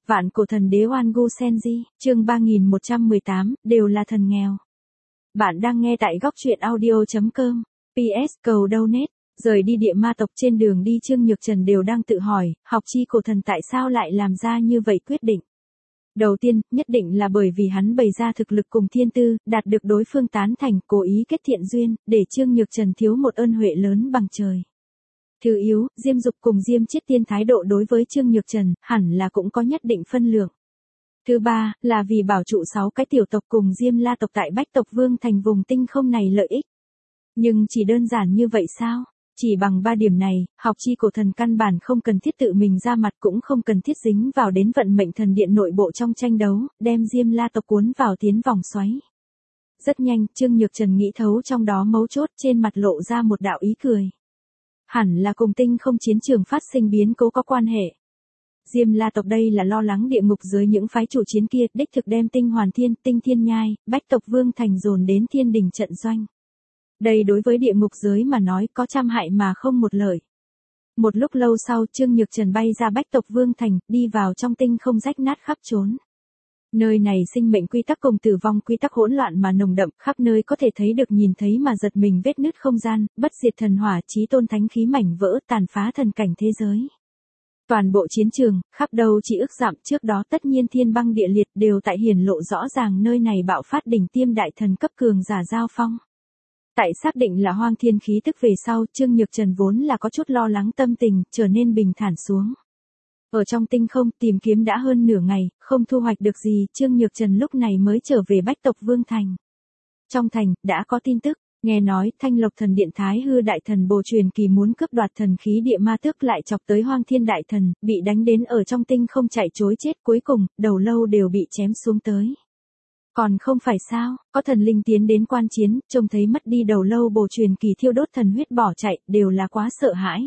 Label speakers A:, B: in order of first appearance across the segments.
A: Vạn cổ thần đế Oan Gu Senji, chương 3118, đều là thần nghèo. Bạn đang nghe tại góc truyện audio.com. PS cầu donate. Rời đi địa ma tộc trên đường đi Trương Nhược Trần đều đang tự hỏi, học chi cổ thần tại sao lại làm ra như vậy quyết định. Đầu tiên, nhất định là bởi vì hắn bày ra thực lực cùng thiên tư, đạt được đối phương tán thành, cố ý kết thiện duyên, để Trương Nhược Trần thiếu một ơn huệ lớn bằng trời. Thứ yếu, Diêm Dục cùng Diêm Chiết Tiên thái độ đối với Trương Nhược Trần, hẳn là cũng có nhất định phân lượng. Thứ ba, là vì bảo trụ 6 cái tiểu tộc cùng Diêm La tộc tại Bách tộc Vương thành vùng tinh không này lợi ích. Nhưng chỉ đơn giản như vậy sao? Chỉ bằng 3 điểm này, học chi cổ thần căn bản không cần thiết tự mình ra mặt cũng không cần thiết dính vào đến vận mệnh thần điện nội bộ trong tranh đấu, đem Diêm La tộc cuốn vào tiến vòng xoáy. Rất nhanh, Trương Nhược Trần nghĩ thấu trong đó mấu chốt, trên mặt lộ ra một đạo ý cười. Hẳn là cùng tinh không chiến trường phát sinh biến cố có quan hệ. Diêm La tộc đây là lo lắng địa ngục dưới những phái chủ chiến kia, đích thực đem Tinh Hoàn Thiên, Tinh Thiên Nhai, Bách tộc Vương thành dồn đến thiên đình trận doanh. Đây đối với địa ngục giới mà nói có trăm hại mà không một lợi. Một lúc lâu sau Trương Nhược Trần bay ra Bách tộc Vương thành, đi vào trong tinh không rách nát khắp trốn. Nơi này sinh mệnh quy tắc cùng tử vong quy tắc hỗn loạn mà nồng đậm, khắp nơi có thể thấy được nhìn thấy mà giật mình vết nứt không gian, bất diệt thần hỏa, chí tôn thánh khí mảnh vỡ, tàn phá thần cảnh thế giới. Toàn bộ chiến trường, khắp đâu chỉ ức dặm, trước đó tất nhiên thiên băng địa liệt đều tại hiển lộ rõ ràng nơi này bạo phát đỉnh tiêm đại thần cấp cường giả giao phong. Tại xác định là hoang thiên khí tức về sau, Trương Nhược Trần vốn là có chút lo lắng tâm tình, trở nên bình thản xuống. Ở trong tinh không tìm kiếm đã hơn nửa ngày, không thu hoạch được gì, Trương Nhược Trần lúc này mới trở về Bách tộc Vương thành. Trong thành, đã có tin tức, nghe nói Thanh Lộc thần điện Thái Hư đại thần Bồ Truyền Kỳ muốn cướp đoạt thần khí địa ma tước lại chọc tới Hoang Thiên đại thần, bị đánh đến ở trong tinh không chạy trối chết, cuối cùng, đầu lâu đều bị chém xuống tới. Còn không phải sao, có thần linh tiến đến quan chiến, trông thấy mất đi đầu lâu Bồ Truyền Kỳ thiêu đốt thần huyết bỏ chạy, đều là quá sợ hãi.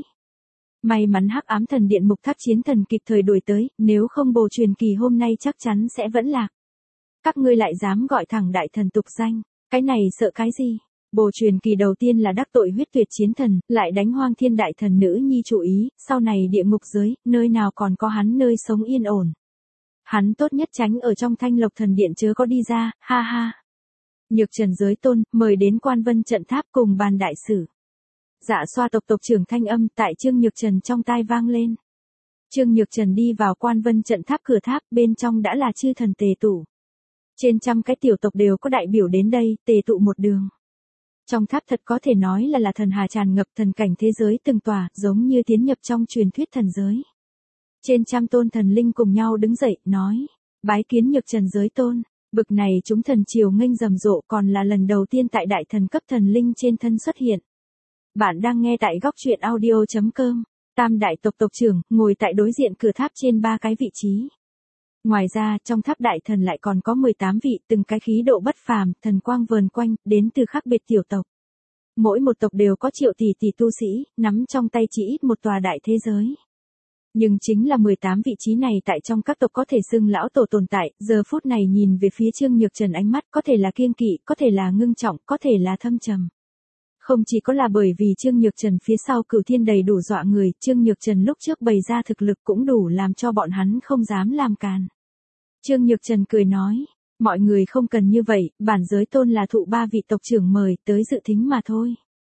A: May mắn Hắc Ám thần điện Mục Thác chiến thần kịp thời đuổi tới, nếu không Bồ Truyền Kỳ hôm nay chắc chắn sẽ vẫn lạc. Các ngươi lại dám gọi thẳng đại thần tục danh, cái này sợ cái gì? Bồ Truyền Kỳ đầu tiên là đắc tội huyết tuyệt chiến thần, lại đánh Hoang Thiên đại thần nữ nhi chủ ý, sau này địa ngục giới, nơi nào còn có hắn nơi sống yên ổn. Hắn tốt nhất tránh ở trong Thanh Lộc thần điện chớ có đi ra, ha ha. Nhược Trần giới tôn, mời đến Quan Vân trận tháp cùng bàn đại sử. Dạ xoa tộc tộc trưởng thanh âm tại Trương Nhược Trần trong tai vang lên. Trương Nhược Trần đi vào Quan Vân trận tháp cửa tháp, bên trong đã là chư thần tề tụ. Trên trăm cái tiểu tộc đều có đại biểu đến đây, tề tụ một đường. Trong tháp thật có thể nói là thần hà tràn ngập, thần cảnh thế giới từng tòa, giống như tiến nhập trong truyền thuyết thần giới. Trên trăm tôn thần linh cùng nhau đứng dậy, nói, bái kiến Nhược Trần giới tôn. Bực này chúng thần triều nghênh rầm rộ, còn là lần đầu tiên tại đại thần cấp thần linh trên thân xuất hiện. Bạn đang nghe tại góc truyện audio.com. Tam đại tộc tộc trưởng, ngồi tại đối diện cửa tháp trên 3 cái vị trí. Ngoài ra, trong tháp đại thần lại còn có 18 vị, từng cái khí độ bất phàm, thần quang vờn quanh, đến từ khác biệt tiểu tộc. Mỗi một tộc đều có triệu tỷ tỷ tu sĩ, nắm trong tay chỉ ít một tòa đại thế giới. Nhưng chính là 18 vị trí này tại trong các tộc có thể xưng lão tổ tồn tại, giờ phút này nhìn về phía Trương Nhược Trần ánh mắt có thể là kiêng kỵ, có thể là ngưng trọng, có thể là thâm trầm. Không chỉ có là bởi vì Trương Nhược Trần phía sau Cửu Thiên đầy đủ dọa người, Trương Nhược Trần lúc trước bày ra thực lực cũng đủ làm cho bọn hắn không dám làm càn. Trương Nhược Trần cười nói, mọi người không cần như vậy, bản giới tôn là thụ 3 vị tộc trưởng mời tới dự thính mà thôi.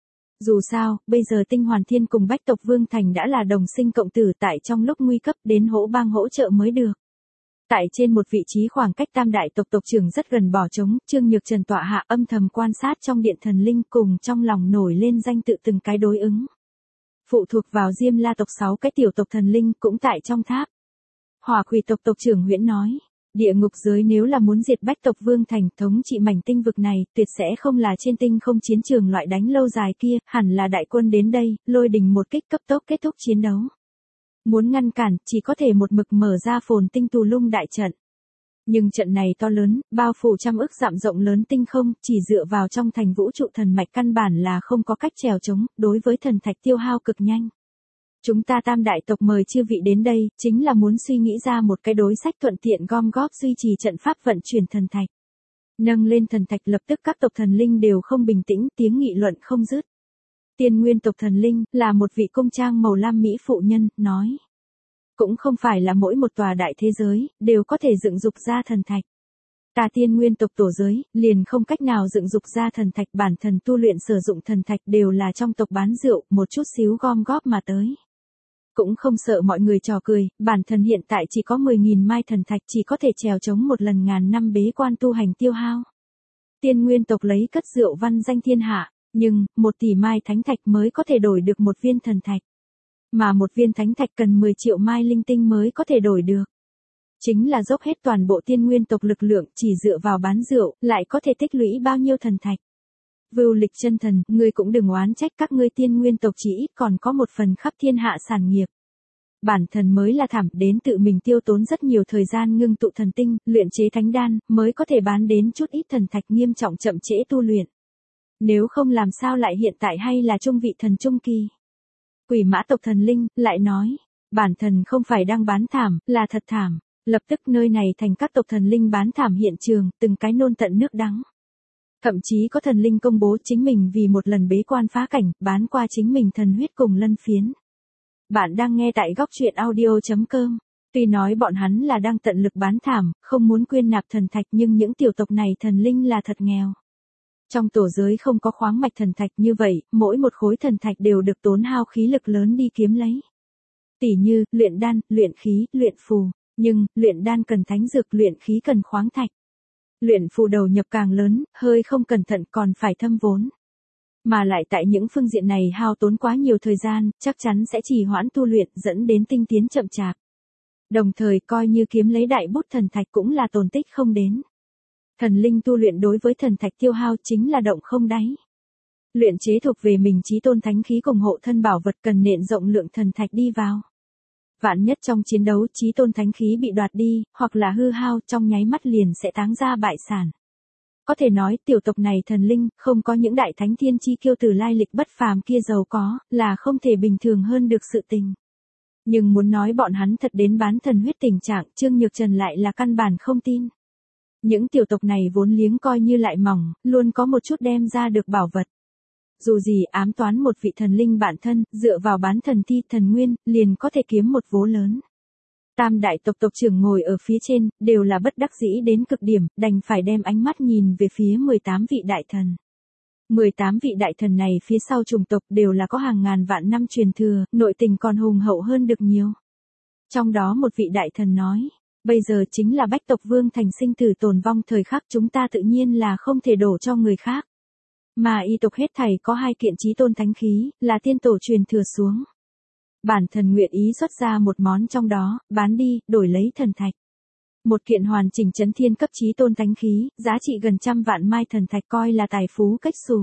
A: Dù sao, bây giờ Tinh Hoàn Thiên cùng Bách tộc Vương thành đã là đồng sinh cộng tử, tại trong lúc nguy cấp đến hỗ bang hỗ trợ mới được. Tại trên một vị trí khoảng cách tam đại tộc tộc trưởng rất gần bỏ trống, Trương Nhược Trần tọa hạ âm thầm quan sát trong điện thần linh, cùng trong lòng nổi lên danh tự từng cái đối ứng. Phụ thuộc vào Diêm La tộc 6 cái tiểu tộc thần linh cũng tại trong tháp. Hỏa Quỷ tộc tộc trưởng Huyễn nói, địa ngục giới nếu là muốn diệt Bách tộc Vương thành, thống trị mảnh tinh vực này, tuyệt sẽ không là trên tinh không chiến trường loại đánh lâu dài kia, hẳn là đại quân đến đây, lôi đình một kích cấp tốc kết thúc chiến đấu. Muốn ngăn cản, chỉ có thể một mực mở ra Phồn Tinh Tù Lung đại trận. Nhưng trận này to lớn, bao phủ trăm ức dặm rộng lớn tinh không, chỉ dựa vào trong thành vũ trụ thần mạch căn bản là không có cách trèo chống, đối với thần thạch tiêu hao cực nhanh. Chúng ta tam đại tộc mời chư vị đến đây, chính là muốn suy nghĩ ra một cái đối sách thuận tiện gom góp duy trì trận pháp vận chuyển thần thạch. Nâng lên thần thạch lập tức các tộc thần linh đều không bình tĩnh, tiếng nghị luận không dứt. Tiên Nguyên tộc thần linh, là một vị cung trang màu lam mỹ phụ nhân, nói. Cũng không phải là mỗi một tòa đại thế giới, đều có thể dựng dục ra thần thạch. Ta tiên nguyên tộc tổ giới, liền không cách nào dựng dục ra thần thạch, bản thân tu luyện sử dụng thần thạch đều là trong tộc bán rượu, một chút xíu gom góp mà tới. Cũng không sợ mọi người trò cười, bản thân hiện tại chỉ có 10.000 mai thần thạch, chỉ có thể trèo chống một lần ngàn năm bế quan tu hành tiêu hao. Tiên nguyên tộc lấy cất rượu văn danh thiên hạ, nhưng 1 tỷ mai thánh thạch mới có thể đổi được một viên thần thạch. Mà một viên thánh thạch cần 10 triệu mai linh tinh mới có thể đổi được. Chính là dốc hết toàn bộ tiên nguyên tộc lực lượng, chỉ dựa vào bán rượu, lại có thể tích lũy bao nhiêu thần thạch. Vưu Lịch chân thần, ngươi cũng đừng oán trách các ngươi tiên nguyên tộc, chỉ ít còn có một phần khắp thiên hạ sản nghiệp. Bản thân mới là thảm, đến tự mình tiêu tốn rất nhiều thời gian ngưng tụ thần tinh, luyện chế thánh đan, mới có thể bán đến chút ít thần thạch, nghiêm trọng chậm trễ tu luyện. Nếu không làm sao lại hiện tại hay là trung vị thần trung kỳ. Quỷ mã tộc thần linh, lại nói, bản thân không phải đang bán thảm, là thật thảm. Lập tức nơi này thành các tộc thần linh bán thảm hiện trường, từng cái nôn tận nước đắng. Thậm chí có thần linh công bố chính mình vì một lần bế quan phá cảnh, bán qua chính mình thần huyết cùng lân phiến. Bạn đang nghe tại góc truyện audio.com. Tuy nói bọn hắn là đang tận lực bán thảm, không muốn quyên nạp thần thạch, nhưng những tiểu tộc này thần linh là thật nghèo. Trong tổ giới không có khoáng mạch thần thạch, như vậy, mỗi một khối thần thạch đều được tốn hao khí lực lớn đi kiếm lấy. Tỉ như, luyện đan, luyện khí, luyện phù. Nhưng, luyện đan cần thánh dược, luyện khí cần khoáng thạch. Luyện phù đầu nhập càng lớn, hơi không cẩn thận còn phải thâm vốn. Mà lại tại những phương diện này hao tốn quá nhiều thời gian, chắc chắn sẽ trì hoãn tu luyện, dẫn đến tinh tiến chậm chạp. Đồng thời coi như kiếm lấy đại bút thần thạch cũng là tổn tích không đến. Thần linh tu luyện đối với thần thạch tiêu hao chính là động không đáy. Luyện chế thuộc về mình chí tôn thánh khí cùng hộ thân bảo vật cần nện rộng lượng thần thạch đi vào. Vạn nhất trong chiến đấu chí tôn thánh khí bị đoạt đi, hoặc là hư hao, trong nháy mắt liền sẽ táng ra bại sản. Có thể nói tiểu tộc này thần linh, không có những đại thánh thiên chi kiêu tử lai lịch bất phàm kia giàu có, là không thể bình thường hơn được sự tình. Nhưng muốn nói bọn hắn thật đến bán thần huyết tình trạng, Trương Nhược Trần lại là căn bản không tin. Những tiểu tộc này vốn liếng coi như lại mỏng, luôn có một chút đem ra được bảo vật. Dù gì ám toán một vị thần linh bản thân, dựa vào bán thần thi thần nguyên, liền có thể kiếm một vố lớn. Tam đại tộc tộc trưởng ngồi ở phía trên, đều là bất đắc dĩ đến cực điểm, đành phải đem ánh mắt nhìn về phía 18 vị đại thần. 18 vị đại thần này phía sau chủng tộc đều là có hàng ngàn vạn năm truyền thừa, nội tình còn hùng hậu hơn được nhiều. Trong đó một vị đại thần nói, bây giờ chính là bách tộc vương thành sinh tử tồn vong thời khắc, chúng ta tự nhiên là không thể đổ cho người khác. Mà y tộc hết thảy có 2 kiện chí tôn thánh khí, là tiên tổ truyền thừa xuống. Bản thân nguyện ý xuất ra một món trong đó, bán đi, đổi lấy thần thạch. Một kiện hoàn chỉnh chấn thiên cấp chí tôn thánh khí, giá trị gần 100 vạn mai thần thạch, coi là tài phú cách xù.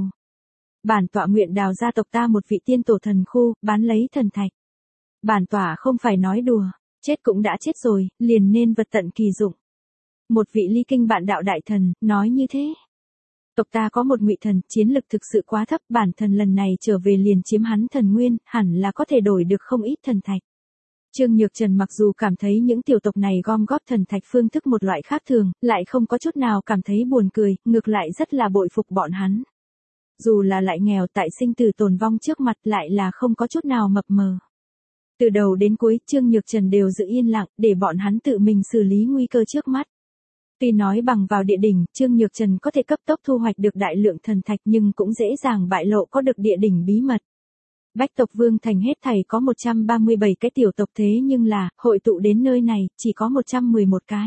A: Bản tọa nguyện đào ra tộc ta một vị tiên tổ thần khu, bán lấy thần thạch. Bản tọa không phải nói đùa, chết cũng đã chết rồi, liền nên vật tận kỳ dụng. Một vị ly kinh bạn đạo đại thần, nói như thế. Tộc ta có một ngụy thần, chiến lực thực sự quá thấp, bản thân lần này trở về liền chiếm hắn thần nguyên, hẳn là có thể đổi được không ít thần thạch. Trương Nhược Trần mặc dù cảm thấy những tiểu tộc này gom góp thần thạch phương thức một loại khác thường, lại không có chút nào cảm thấy buồn cười, ngược lại rất là bội phục bọn hắn. Dù là lại nghèo, tại sinh tử tồn vong trước mặt lại là không có chút nào mập mờ. Từ đầu đến cuối, Trương Nhược Trần đều giữ yên lặng, để bọn hắn tự mình xử lý nguy cơ trước mắt. Tuy nói bằng vào địa đỉnh, Trương Nhược Trần có thể cấp tốc thu hoạch được đại lượng thần thạch, nhưng cũng dễ dàng bại lộ có được địa đỉnh bí mật. Bách tộc vương thành hết thảy có 137 cái tiểu tộc, thế nhưng là, hội tụ đến nơi này, chỉ có 111 cái.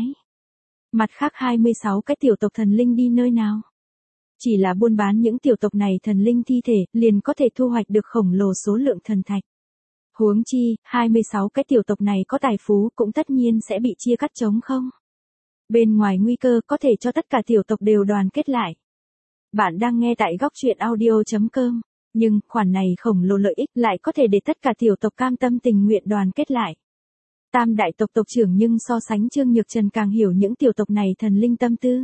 A: Mặt khác 26 cái tiểu tộc thần linh đi nơi nào? Chỉ là buôn bán những tiểu tộc này thần linh thi thể, liền có thể thu hoạch được khổng lồ số lượng thần thạch. Huống chi, 26 cái tiểu tộc này có tài phú cũng tất nhiên sẽ bị chia cắt trống không? Bên ngoài nguy cơ có thể cho tất cả tiểu tộc đều đoàn kết lại. Bạn đang nghe tại góc truyện audio.com. Nhưng, khoản này khổng lồ lợi ích lại có thể để tất cả tiểu tộc cam tâm tình nguyện đoàn kết lại. Tam đại tộc tộc trưởng nhưng so sánh Trương Nhược Trần càng hiểu những tiểu tộc này thần linh tâm tư.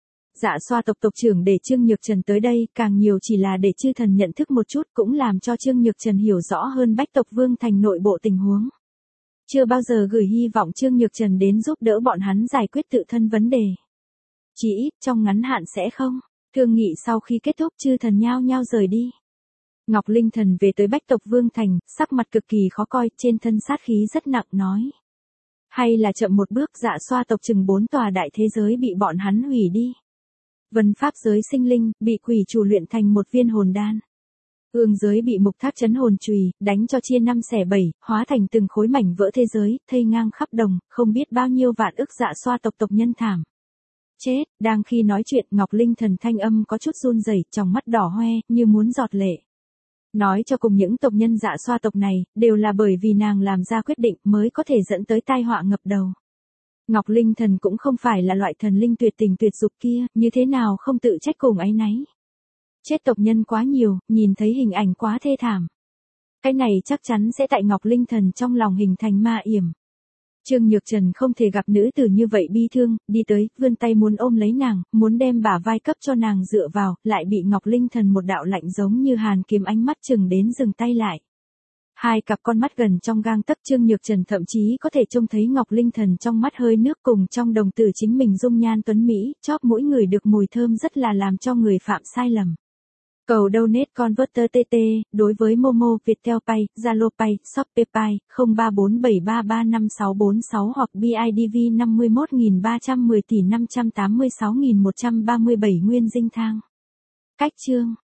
A: Dạ xoa tộc tộc trưởng để Trương Nhược Trần tới đây, càng nhiều chỉ là để chư thần nhận thức một chút, cũng làm cho Trương Nhược Trần hiểu rõ hơn bách tộc vương thành nội bộ tình huống. Chưa bao giờ gửi hy vọng Trương Nhược Trần đến giúp đỡ bọn hắn giải quyết tự thân vấn đề. Chỉ ít trong ngắn hạn sẽ không. Thương nghị sau khi kết thúc, chư thần nhao nhao rời đi. Ngọc Linh Thần về tới bách tộc vương thành, sắc mặt cực kỳ khó coi, trên thân sát khí rất nặng, nói. Hay là chậm một bước dạ xoa tộc chừng 4 tòa đại thế giới bị bọn hắn hủy đi. Vân pháp giới sinh linh, bị quỷ chủ luyện thành một viên hồn đan. Ương giới bị mục tháp chấn hồn chùy, đánh cho chia 5 xẻ 7, hóa thành từng khối mảnh vỡ thế giới, thây ngang khắp đồng, không biết bao nhiêu vạn ức dạ xoa tộc tộc nhân thảm. Chết, đang khi nói chuyện Ngọc Linh Thần thanh âm có chút run rẩy, trong mắt đỏ hoe, như muốn giọt lệ. Nói cho cùng những tộc nhân dạ xoa tộc này, đều là bởi vì nàng làm ra quyết định mới có thể dẫn tới tai họa ngập đầu. Ngọc Linh Thần cũng không phải là loại thần linh tuyệt tình tuyệt dục kia, như thế nào không tự trách cùng áy náy. Chết tộc nhân quá nhiều, nhìn thấy hình ảnh quá thê thảm. Cái này chắc chắn sẽ tại Ngọc Linh Thần trong lòng hình thành ma yểm. Trương Nhược Trần không thể gặp nữ tử như vậy bi thương, đi tới, vươn tay muốn ôm lấy nàng, muốn đem bả vai cấp cho nàng dựa vào, lại bị Ngọc Linh Thần một đạo lạnh giống như hàn kiếm ánh mắt chừng đến dừng tay lại. Hai cặp con mắt gần trong gang tấc, Trương Nhược Trần thậm chí có thể trông thấy Ngọc Linh Thần trong mắt hơi nước cùng trong đồng tử chính mình dung nhan tuấn Mỹ, chóp mỗi người được mùi thơm rất là làm cho người phạm sai lầm. Cầu donate converter TT, đối với Momo, Viettel Pay, Zalo Pay, Shopee Pay, 0347335646 hoặc BIDV 51310 tỷ 586.137 nguyên dinh thang. Cách chương